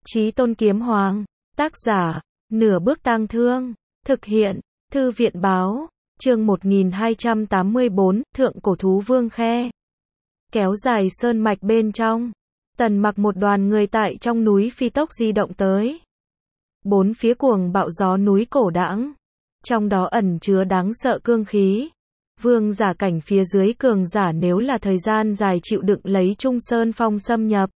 Chí Tôn Kiếm Hoàng. Tác giả, Nửa Bước Tang Thương. Thực hiện, Thư viện Báo. Chương 1284, Thượng Cổ Thú Vương Khe. Kéo dài sơn mạch bên trong. Tần Mặc một đoàn người tại trong núi phi tốc di động tới. Bốn phía cuồng bạo gió núi cổ đãng. Trong đó ẩn chứa đáng sợ cương khí. Vương giả cảnh phía dưới cường giả nếu là thời gian dài chịu đựng lấy Trung Sơn Phong xâm nhập,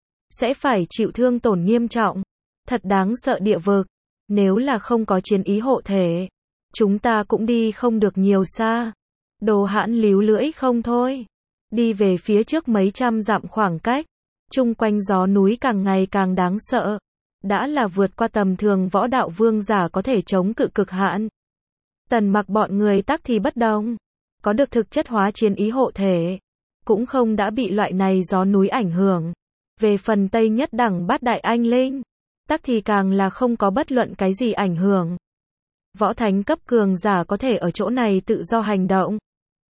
sẽ phải chịu thương tổn nghiêm trọng. Thật đáng sợ địa vực. Nếu là không có chiến ý hộ thể, chúng ta cũng đi không được nhiều xa. Đồ Hãn líu lưỡi không thôi. Đi về phía trước mấy trăm dặm khoảng cách. Chung quanh gió núi càng ngày càng đáng sợ. Đã là vượt qua tầm thường võ đạo vương giả có thể chống cự cực hạn. Tần Mặc bọn người tắc thì bất đồng. Có được thực chất hóa chiến ý hộ thể. Cũng không đã bị loại này gió núi ảnh hưởng. Về phần Tây Nhất Đẳng Bát Đại Anh Linh, tắc thì càng là không có bất luận cái gì ảnh hưởng. Võ thánh cấp cường giả có thể ở chỗ này tự do hành động.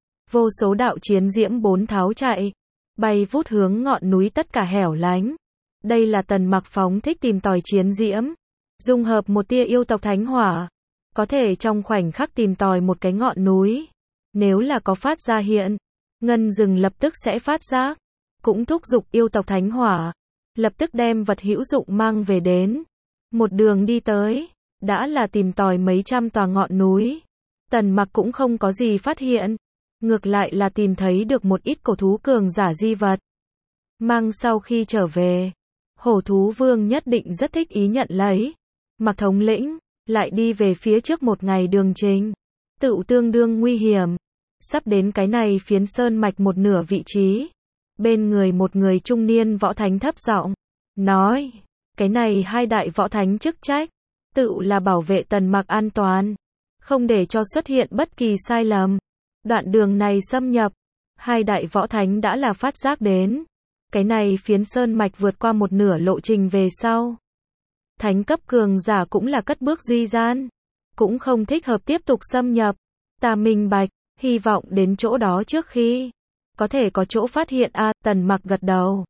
Vô số đạo chiến diễm bốn tháo chạy, bay vút hướng ngọn núi tất cả hẻo lánh. Đây là Tần Mặc phóng thích tìm tòi chiến diễm, dung hợp một tia yêu tộc thánh hỏa, có thể trong khoảnh khắc tìm tòi một cái ngọn núi. Nếu là có phát ra hiện, ngân rừng lập tức sẽ phát giác, cũng thúc giục yêu tộc thánh hỏa, lập tức đem vật hữu dụng mang về đến. Một đường đi tới, đã là tìm tòi mấy trăm tòa ngọn núi. Tần Mặc cũng không có gì phát hiện, ngược lại là tìm thấy được một ít cổ thú cường giả di vật. Mang sau khi trở về, Hổ Thú Vương nhất định rất thích ý nhận lấy. Mặc thống lĩnh, lại đi về phía trước một ngày đường trình, tựu tương đương nguy hiểm. Sắp đến cái này phiến sơn mạch một nửa vị trí. Bên người một người trung niên võ thánh thấp giọng nói, cái này hai đại võ thánh chức trách, tựu là bảo vệ Tần Mặc an toàn, không để cho xuất hiện bất kỳ sai lầm. Đoạn đường này xâm nhập, hai đại võ thánh đã là phát giác đến. Cái này phiến sơn mạch vượt qua một nửa lộ trình về sau. Thánh cấp cường giả cũng là cất bước duy gian, cũng không thích hợp tiếp tục xâm nhập. Ta minh bạch, hy vọng đến chỗ đó trước khi có thể có chỗ phát hiện a. Tần Mặc gật đầu.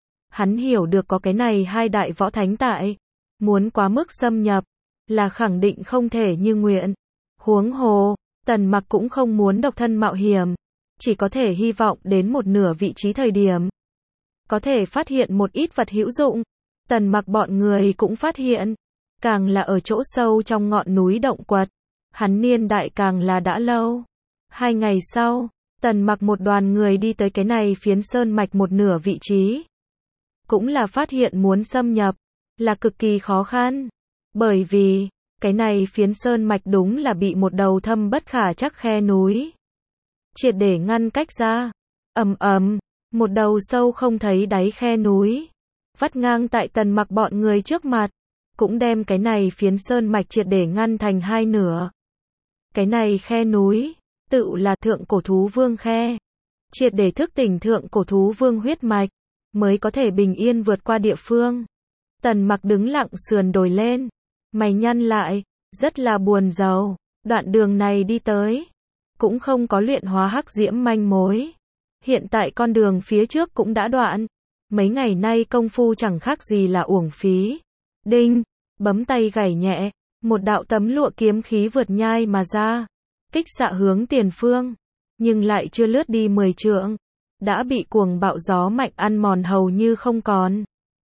Hắn hiểu được có cái này hai đại võ thánh tại, muốn quá mức xâm nhập là khẳng định không thể như nguyện. Huống hồ, Tần Mặc cũng không muốn độc thân mạo hiểm, chỉ có thể hy vọng đến một nửa vị trí thời điểm có thể phát hiện một ít vật hữu dụng. Tần Mặc bọn người cũng phát hiện, càng là ở chỗ sâu trong ngọn núi động quật, hắn niên đại càng là đã lâu. 2 ngày sau, Tần Mặc một đoàn người đi tới cái này phiến sơn mạch một nửa vị trí. Cũng là phát hiện muốn xâm nhập là cực kỳ khó khăn, bởi vì cái này phiến sơn mạch đúng là bị một đầu thâm bất khả trắc khe núi triệt để ngăn cách ra. Ầm ầm, một đầu sâu không thấy đáy khe núi vắt ngang tại Tần Mặc bọn người trước mặt, cũng đem cái này phiến sơn mạch triệt để ngăn thành hai nửa. Cái này khe núi tựu là Thượng Cổ Thú Vương Khe, triệt để thức tỉnh Thượng Cổ Thú Vương huyết mạch, mới có thể bình yên vượt qua địa phương. Tần Mặc đứng lặng sườn đồi lên, mày nhăn lại, rất là buồn rầu. Đoạn đường này đi tới, cũng không có luyện hóa hắc diễm manh mối. Hiện tại con đường phía trước cũng đã đoạn, mấy ngày nay công phu chẳng khác gì là uổng phí. Đinh, bấm tay gảy nhẹ, một đạo tấm lụa kiếm khí vượt nhai mà ra, kích xạ hướng tiền phương, nhưng lại chưa lướt đi 10 trượng, đã bị cuồng bạo gió mạnh ăn mòn hầu như không còn.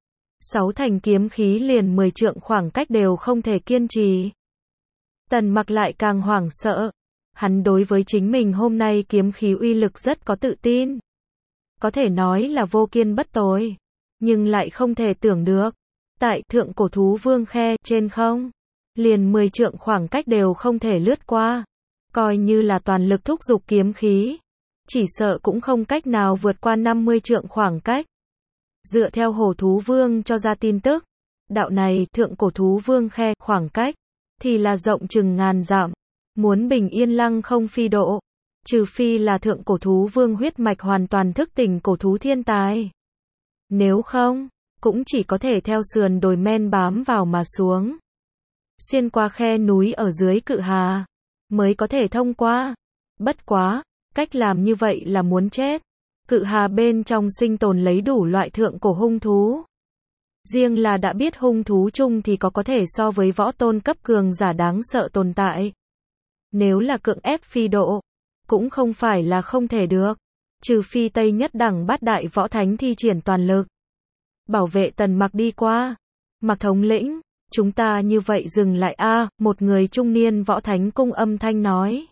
6 thành kiếm khí liền 10 trượng khoảng cách đều không thể kiên trì. Tần Mặc lại càng hoảng sợ. Hắn đối với chính mình hôm nay kiếm khí uy lực rất có tự tin. Có thể nói là vô kiên bất tồi. Nhưng lại không thể tưởng được. Tại Thượng Cổ Thú Vương Khe trên không, liền 10 trượng khoảng cách đều không thể lướt qua. Coi như là toàn lực thúc giục kiếm khí, chỉ sợ cũng không cách nào vượt qua 50 trượng khoảng cách. Dựa theo Hổ Thú Vương cho ra tin tức, đạo này Thượng Cổ Thú Vương Khe khoảng cách thì là rộng chừng ngàn dặm, muốn bình yên lăng không phi độ, trừ phi là Thượng Cổ Thú Vương huyết mạch hoàn toàn thức tỉnh cổ thú thiên tài. Nếu không, cũng chỉ có thể theo sườn đồi men bám vào mà xuống, xuyên qua khe núi ở dưới Cự Hà, mới có thể thông qua. Bất quá, cách làm như vậy là muốn chết. Cự Hà bên trong sinh tồn lấy đủ loại thượng cổ hung thú. Riêng là đã biết hung thú chung thì có thể so với võ tôn cấp cường giả đáng sợ tồn tại. Nếu là cưỡng ép phi độ, cũng không phải là không thể được. Trừ phi Tây Nhất Đẳng Bát Đại Võ Thánh thi triển toàn lực. Bảo vệ Tần Mặc đi qua. Mặc thống lĩnh, chúng ta như vậy dừng lại a, một người trung niên võ thánh cung âm thanh nói.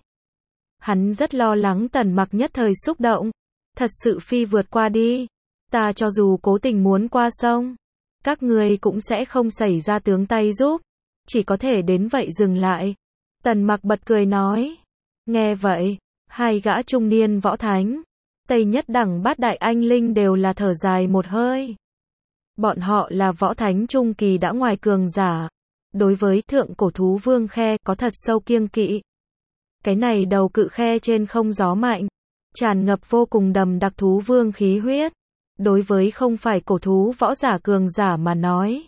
Hắn rất lo lắng Tần Mặc nhất thời xúc động. Thật sự phi vượt qua đi. Ta cho dù cố tình muốn qua sông, các người cũng sẽ không xảy ra tướng tay giúp. Chỉ có thể đến vậy dừng lại. Tần Mặc bật cười nói. Nghe vậy, hai gã trung niên võ thánh, Tây Nhất Đẳng Bát Đại anh linh đều là thở dài một hơi. Bọn họ là võ thánh trung kỳ đã ngoài cường giả. Đối với thượng cổ thú vương khe có thật sâu kiêng kỵ. Cái này đầu cự khe trên không gió mạnh, tràn ngập vô cùng đầm đặc thú vương khí huyết. Đối với không phải cổ thú võ giả cường giả mà nói,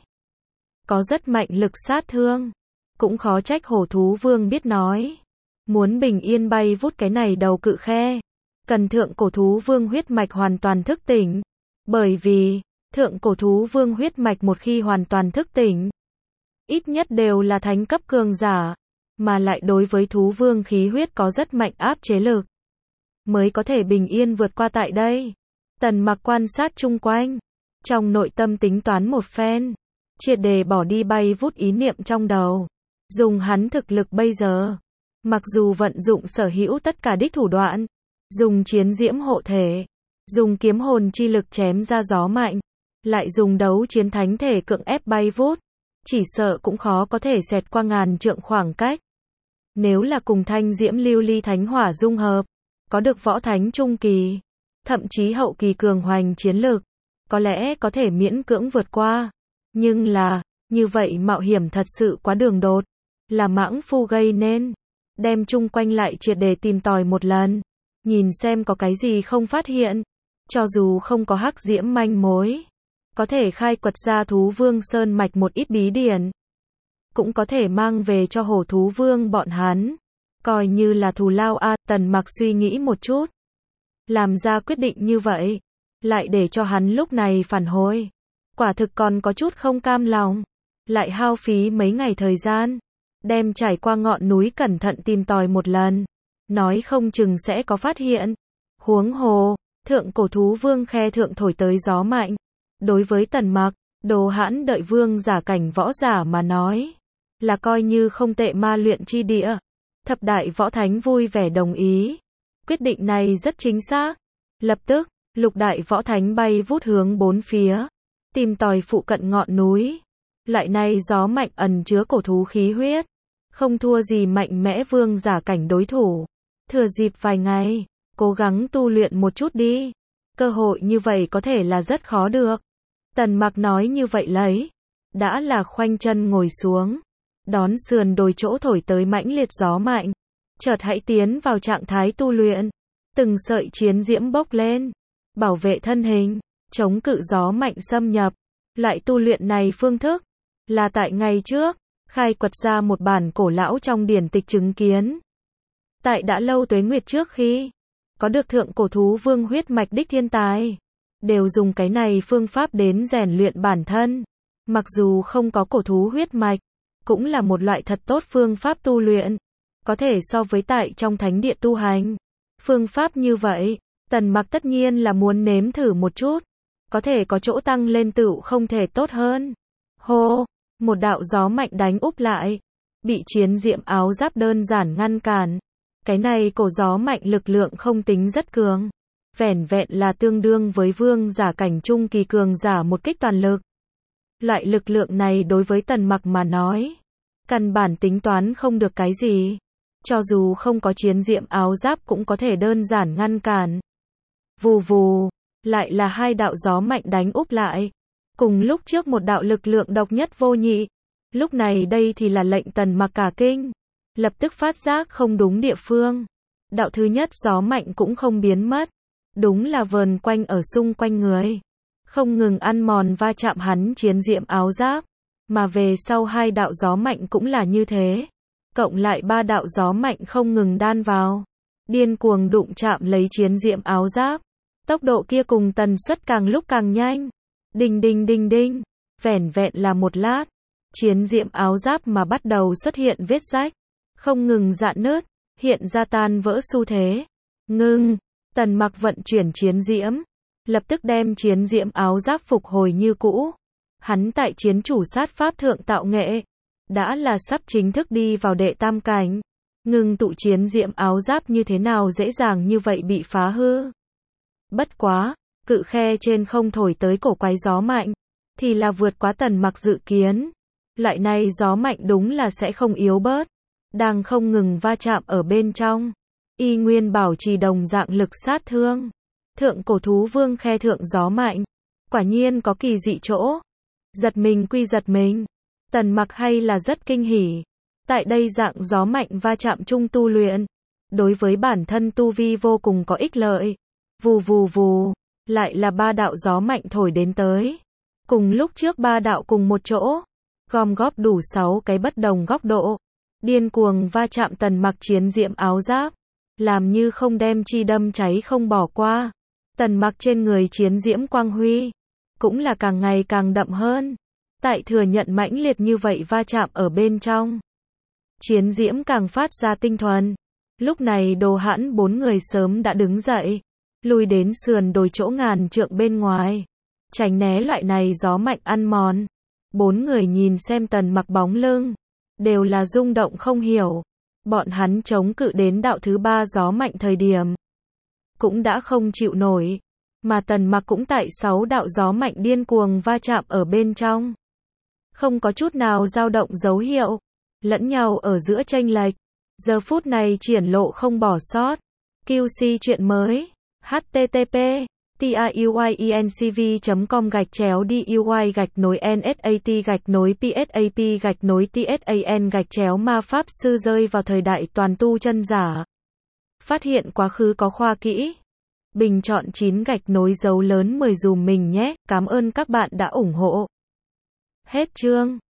có rất mạnh lực sát thương. Cũng khó trách hổ thú vương biết nói. Muốn bình yên bay vút cái này đầu cự khe, cần thượng cổ thú vương huyết mạch hoàn toàn thức tỉnh. Bởi vì, thượng cổ thú vương huyết mạch một khi hoàn toàn thức tỉnh, ít nhất đều là thánh cấp cường giả, mà lại đối với thú vương khí huyết có rất mạnh áp chế lực, mới có thể bình yên vượt qua tại đây. Tần Mặc quan sát chung quanh, trong nội tâm tính toán một phen, triệt để bỏ đi bay vút ý niệm trong đầu. Dùng hắn thực lực bây giờ, mặc dù vận dụng sở hữu tất cả đích thủ đoạn, dùng chiến diễm hộ thể, dùng kiếm hồn chi lực chém ra gió mạnh, lại dùng đấu chiến thánh thể cưỡng ép bay vút, chỉ sợ cũng khó có thể xẹt qua ngàn trượng khoảng cách. Nếu là cùng thanh diễm lưu ly thánh hỏa dung hợp, có được võ thánh trung kỳ, thậm chí hậu kỳ cường hoành chiến lực, có lẽ có thể miễn cưỡng vượt qua. Nhưng là, như vậy mạo hiểm thật sự quá đường đột, là mãng phu gây nên. Đem chung quanh lại triệt để tìm tòi một lần, nhìn xem có cái gì không phát hiện. Cho dù không có hắc diễm manh mối, có thể khai quật ra thú vương sơn mạch một ít bí điển, cũng có thể mang về cho hổ thú vương bọn hắn, coi như là thù lao a. Tần Mặc suy nghĩ một chút, làm ra quyết định như vậy, lại để cho hắn lúc này phản hồi, quả thực còn có chút không cam lòng. Lại hao phí mấy ngày thời gian, đem trải qua ngọn núi cẩn thận tìm tòi một lần, nói không chừng sẽ có phát hiện. Huống hồ, thượng cổ thú vương khe thượng thổi tới gió mạnh, đối với Tần Mặc, đồ hãn đợi vương giả cảnh võ giả mà nói, là coi như không tệ ma luyện chi địa. Thập đại võ thánh vui vẻ đồng ý. Quyết định này rất chính xác. Lập tức, lục đại võ thánh bay vút hướng bốn phía, tìm tòi phụ cận ngọn núi. Loại này gió mạnh ẩn chứa cổ thú khí huyết, không thua gì mạnh mẽ vương giả cảnh đối thủ. Thừa dịp vài ngày, cố gắng tu luyện một chút đi. Cơ hội như vậy có thể là rất khó được. Tần Mặc nói như vậy lấy, đã là khoanh chân ngồi xuống, đón sườn đồi chỗ thổi tới mãnh liệt gió mạnh, chợt hãy tiến vào trạng thái tu luyện. Từng sợi chiến diễm bốc lên, bảo vệ thân hình, chống cự gió mạnh xâm nhập. Loại tu luyện này phương thức, là tại ngày trước, khai quật ra một bản cổ lão trong điển tịch chứng kiến. Tại đã lâu tuế nguyệt trước khi, có được thượng cổ thú vương huyết mạch đích thiên tài, đều dùng cái này phương pháp đến rèn luyện bản thân. Mặc dù không có cổ thú huyết mạch, cũng là một loại thật tốt phương pháp tu luyện, có thể so với tại trong thánh địa tu hành. Phương pháp như vậy, Tần Mặc tất nhiên là muốn nếm thử một chút, có thể có chỗ tăng lên tựu không thể tốt hơn. Hô, một đạo gió mạnh đánh úp lại, bị chiến diệm áo giáp đơn giản ngăn cản. Cái này cổ gió mạnh lực lượng không tính rất cường, vẻn vẹn là tương đương với vương giả cảnh trung kỳ cường giả một kích toàn lực. Loại lực lượng này đối với Tần Mặc mà nói, căn bản tính toán không được cái gì. Cho dù không có chiến diệm áo giáp cũng có thể đơn giản ngăn cản. Vù vù, lại là hai đạo gió mạnh đánh úp lại. Cùng lúc trước một đạo lực lượng độc nhất vô nhị. Lúc này đây thì là lệnh Tần Mặc cả kinh. Lập tức phát giác không đúng địa phương. Đạo thứ nhất gió mạnh cũng không biến mất. Đúng là vờn quanh ở xung quanh người. Không ngừng ăn mòn va chạm hắn chiến diệm áo giáp. Mà về sau hai đạo gió mạnh cũng là như thế. Cộng lại ba đạo gió mạnh không ngừng đan vào. Điên cuồng đụng chạm lấy chiến diệm áo giáp. Tốc độ kia cùng tần suất càng lúc càng nhanh. Đinh đinh đinh đinh. Vẻn vẹn là một lát, chiến diễm áo giáp mà bắt đầu xuất hiện vết rách, không ngừng rạn nứt, hiện ra tan vỡ xu thế. Ngưng, Tần Mặc vận chuyển chiến diễm, lập tức đem chiến diễm áo giáp phục hồi như cũ. Hắn tại chiến chủ sát pháp thượng tạo nghệ, đã là sắp chính thức đi vào đệ tam cảnh. Ngưng tụ chiến diễm áo giáp như thế nào dễ dàng như vậy bị phá hư. Bất quá, cự khe trên không thổi tới cổ quái gió mạnh, thì là vượt quá Tần Mặc dự kiến. Loại này gió mạnh đúng là sẽ không yếu bớt, đang không ngừng va chạm ở bên trong, y nguyên bảo trì đồng dạng lực sát thương. Thượng cổ thú vương khe thượng gió mạnh, quả nhiên có kỳ dị chỗ. Giật mình quy giật mình, Tần Mặc hay là rất kinh hỉ. Tại đây dạng gió mạnh va chạm chung tu luyện, đối với bản thân tu vi vô cùng có ích lợi. Vù vù vù, lại là 3 đạo gió mạnh thổi đến tới. Cùng lúc trước 3 đạo cùng một chỗ, gom góp đủ 6 cái bất đồng góc độ, điên cuồng va chạm Tần Mặc chiến diễm áo giáp, làm như không đem chi đâm cháy không bỏ qua. Tần Mặc trên người chiến diễm quang huy, cũng là càng ngày càng đậm hơn. Tại thừa nhận mãnh liệt như vậy va chạm ở bên trong, chiến diễm càng phát ra tinh thuần. Lúc này Đồ Hãn 4 người sớm đã đứng dậy, lùi đến sườn đồi chỗ ngàn trượng bên ngoài, tránh né loại này gió mạnh ăn mòn. 4 người nhìn xem Tần Mặc bóng lưng, đều là rung động không hiểu. Bọn hắn chống cự đến đạo thứ 3 gió mạnh thời điểm, cũng đã không chịu nổi, mà Tần Mặc cũng tại 6 đạo gió mạnh điên cuồng va chạm ở bên trong, không có chút nào dao động dấu hiệu, lẫn nhau ở giữa chênh lệch, giờ phút này triển lộ không bỏ sót. QC chuyện mới, http tayuy.cv.com/DUI-NSAT-PSAP-TSAN ma pháp sư rơi vào thời đại toàn tu chân giả. Phát hiện quá khứ có khoa kỹ. Bình chọn 9 gạch nối dấu lớn 10 dùm mình nhé. Cảm ơn các bạn đã ủng hộ. Hết chương.